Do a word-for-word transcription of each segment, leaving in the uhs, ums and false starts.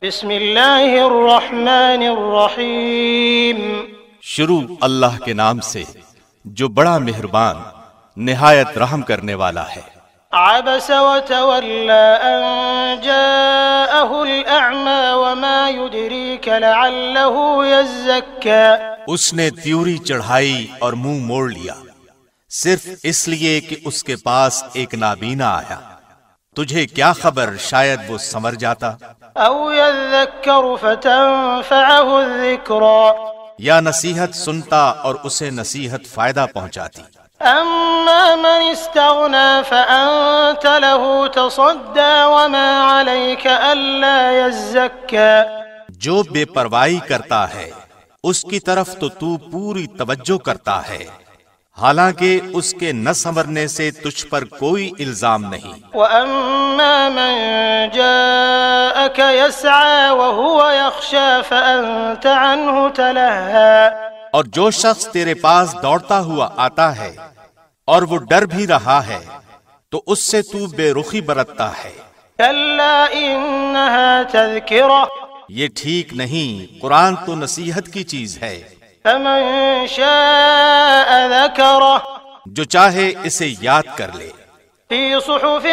بسم اللہ الرحمن الرحیم۔ شروع اللہ کے نام سے جو بڑا مہربان نہایت رحم کرنے والا ہے۔ عبس وتولى أن جاءه الأعمى وما يدريك لعله يزكى۔ اس نے تیوری چڑھائی اور منہ موڑ لیا صرف اس لیے کہ اس کے پاس ایک نابینا آیا، تجھے کیا خبر شاید وہ سنور جاتا۔ أو يذكر فتنفعه الذكرى۔ یا نصیحت سنتا اور اسے نصیحت فائدہ پہنچاتی۔ أما من استغنى فأنت له تصدى وما عليك ألا يزكى۔ جو بے پرواہی کرتا ہے اس کی طرف تو تو پوری توجہ کرتا ہے، حالانکہ اس کے نہ سنورنے سے تجھ پر کوئی الزام نہیں۔ وَأَمَّا مَن جَاءَكَ يَسْعَى وَهُوَ يَخْشَى فَأَنْتَ عَنْهُ تَلَهَّى۔ اور جو شخص تیرے پاس دوڑتا ہوا آتا ہے اور وہ ڈر بھی رہا ہے تو اس سے تو بے رخی برتتا ہے۔ كَلَّا إِنَّهَا تَذْكِرَةٌ۔ یہ ٹھیک نہیں، قرآن تو نصیحت کی چیز ہے۔ فَمَن شَاءَ ذَكَرَهُ۔ جو چاہے اسے یاد کر لے۔ فِي صُحُفٍ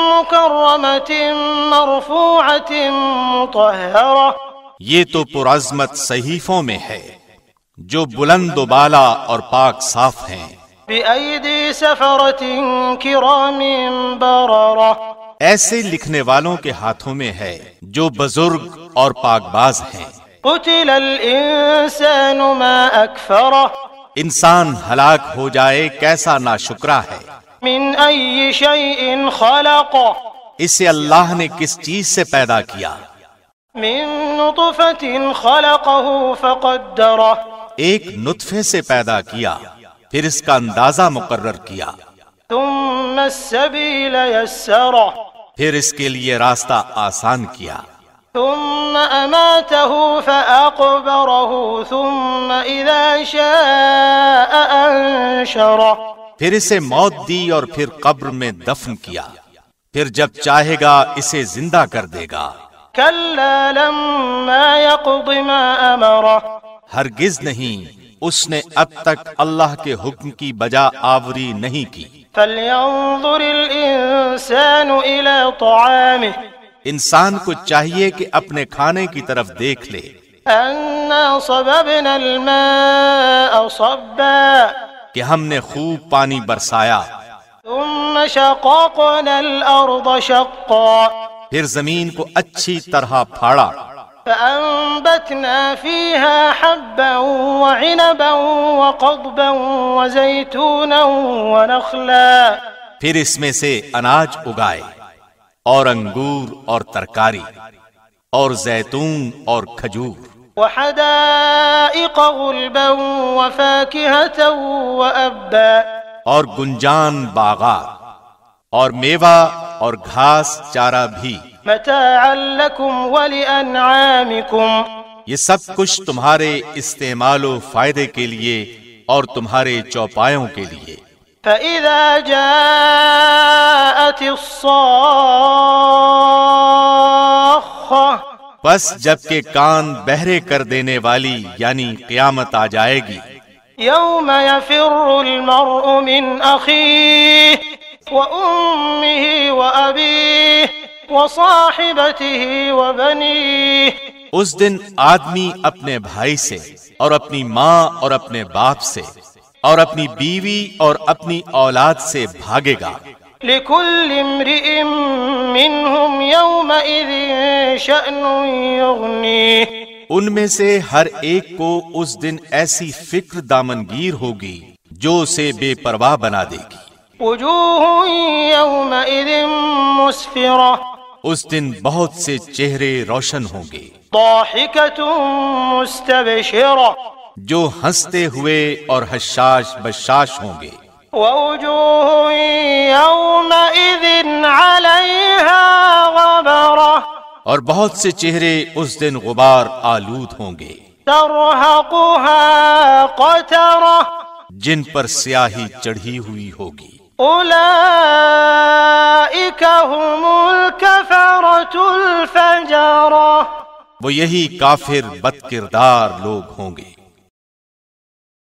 مُّكَرَّمَةٍ مَّرْفُوعَةٍ مُّطَهَّرَةٍ۔ یہ تو پرعظمت صحیفوں میں ہے جو بلند و بالا اور پاک صاف ہیں۔ بِأَيْدِي سَفَرَةٍ كِرَامٍ بَرَرَةٍ۔ ایسے لکھنے والوں کے ہاتھوں میں ہے جو بزرگ اور پاک باز ہیں۔ قُتِلَ الْإِنسَانُ مَا أَكْفَرَهُ۔ انسان ہلاک ہو جائے کیسا ناشکرا ہے۔ مِنْ أَيِّ شَيْءٍ خَلَقَهُ۔ اسے اللہ نے کس چیز سے پیدا کیا؟ مِنْ نُطْفَةٍ خَلَقَهُ فَقَدَّرَهُ۔ ایک نطفے سے پیدا کیا پھر اس کا اندازہ مقرر کیا۔ ثُمَّ السَّبِيلَ يَسَّرَهُ۔ پھر اس کے لیے راستہ آسان کیا۔ ثم أماته فأقبره ثم إذا شاء أنشره۔ پھر اسے موت دی اور پھر قبر میں دفن کیا، پھر جب چاہے گا اسے زندہ کر دے گا۔ كلا لما يقض ما أمره۔ ہرگز نہیں، اس نے اب تک اللہ کے حکم کی بجا آوری نہیں کی۔ فلينظر الإنسان إلى طعامه۔ انسان کو چاہیے کہ اپنے کھانے کی طرف دیکھ لے۔ أنا صببنا الماء صبا۔ کہ ہم نے خوب پانی برسایا، ثم شققنا الأرض شقا۔ پھر زمین کو اچھی طرح پھاڑا، فأنبتنا فيها حبا وعنبا وقضبا وزيتونا ونخلا۔ پھر اس میں سے اناج اگائے اور انگور اور ترکاری اور زیتون اور کھجور، وحدائق غلبا وفاكهة وأبا۔ اور گنجان باغات اور میوہ اور گھاس چارہ بھی۔ متاعا لكم ولأنعامكم۔ یہ سب کچھ تمہارے استعمال و فائدے کے لیے اور تمہارے چوپایوں کے لیے۔ فَإِذَا جَاءَتِ الصَّاخَّةُ۔ پس جب کہ کان بہرے کر دینے والی یعنی قیامت آ جائے گی۔ يَوْمَ يَفِرُّ الْمَرْءُ مِنْ أَخِيهِ وَأُمِّهِ وَأَبِيهِ وَصَاحِبَتِهِ وَبَنِيهِ۔ اس دن آدمی اپنے بھائی سے اور اپنی ماں اور اپنے باپ سے اور اپنی بیوی اور اپنی اولاد سے بھاگے گا۔ لِكُلِّ امْرِئٍ مِّنْهُمْ يَوْمَئِذٍ شَأْنٌ يُغْنِيهِ۔ ان میں سے ہر ایک کو اس دن ایسی فکر دامنگیر ہوگی جو اسے بے پرواہ بنا دے گی۔ وجوہ یومئذ مسفرہ۔ اس دن بہت سے چہرے روشن ہوں گے۔ ضاحکۃ مستبشرہ۔ جو ہنستے ہوئے اور حشاش بشاش ہوں گے۔ ووجوہ یومئذ علیہا غبرہ۔ اور بہت سے چہرے اس دن غبار آلود ہوں گے۔ ترہقها قترہ۔ جن پر سیاہی چڑھی ہوئی ہوگی۔ اولئک هم الکفرۃ الفجرہ۔ وہ یہی کافر بد کردار لوگ ہوں گے۔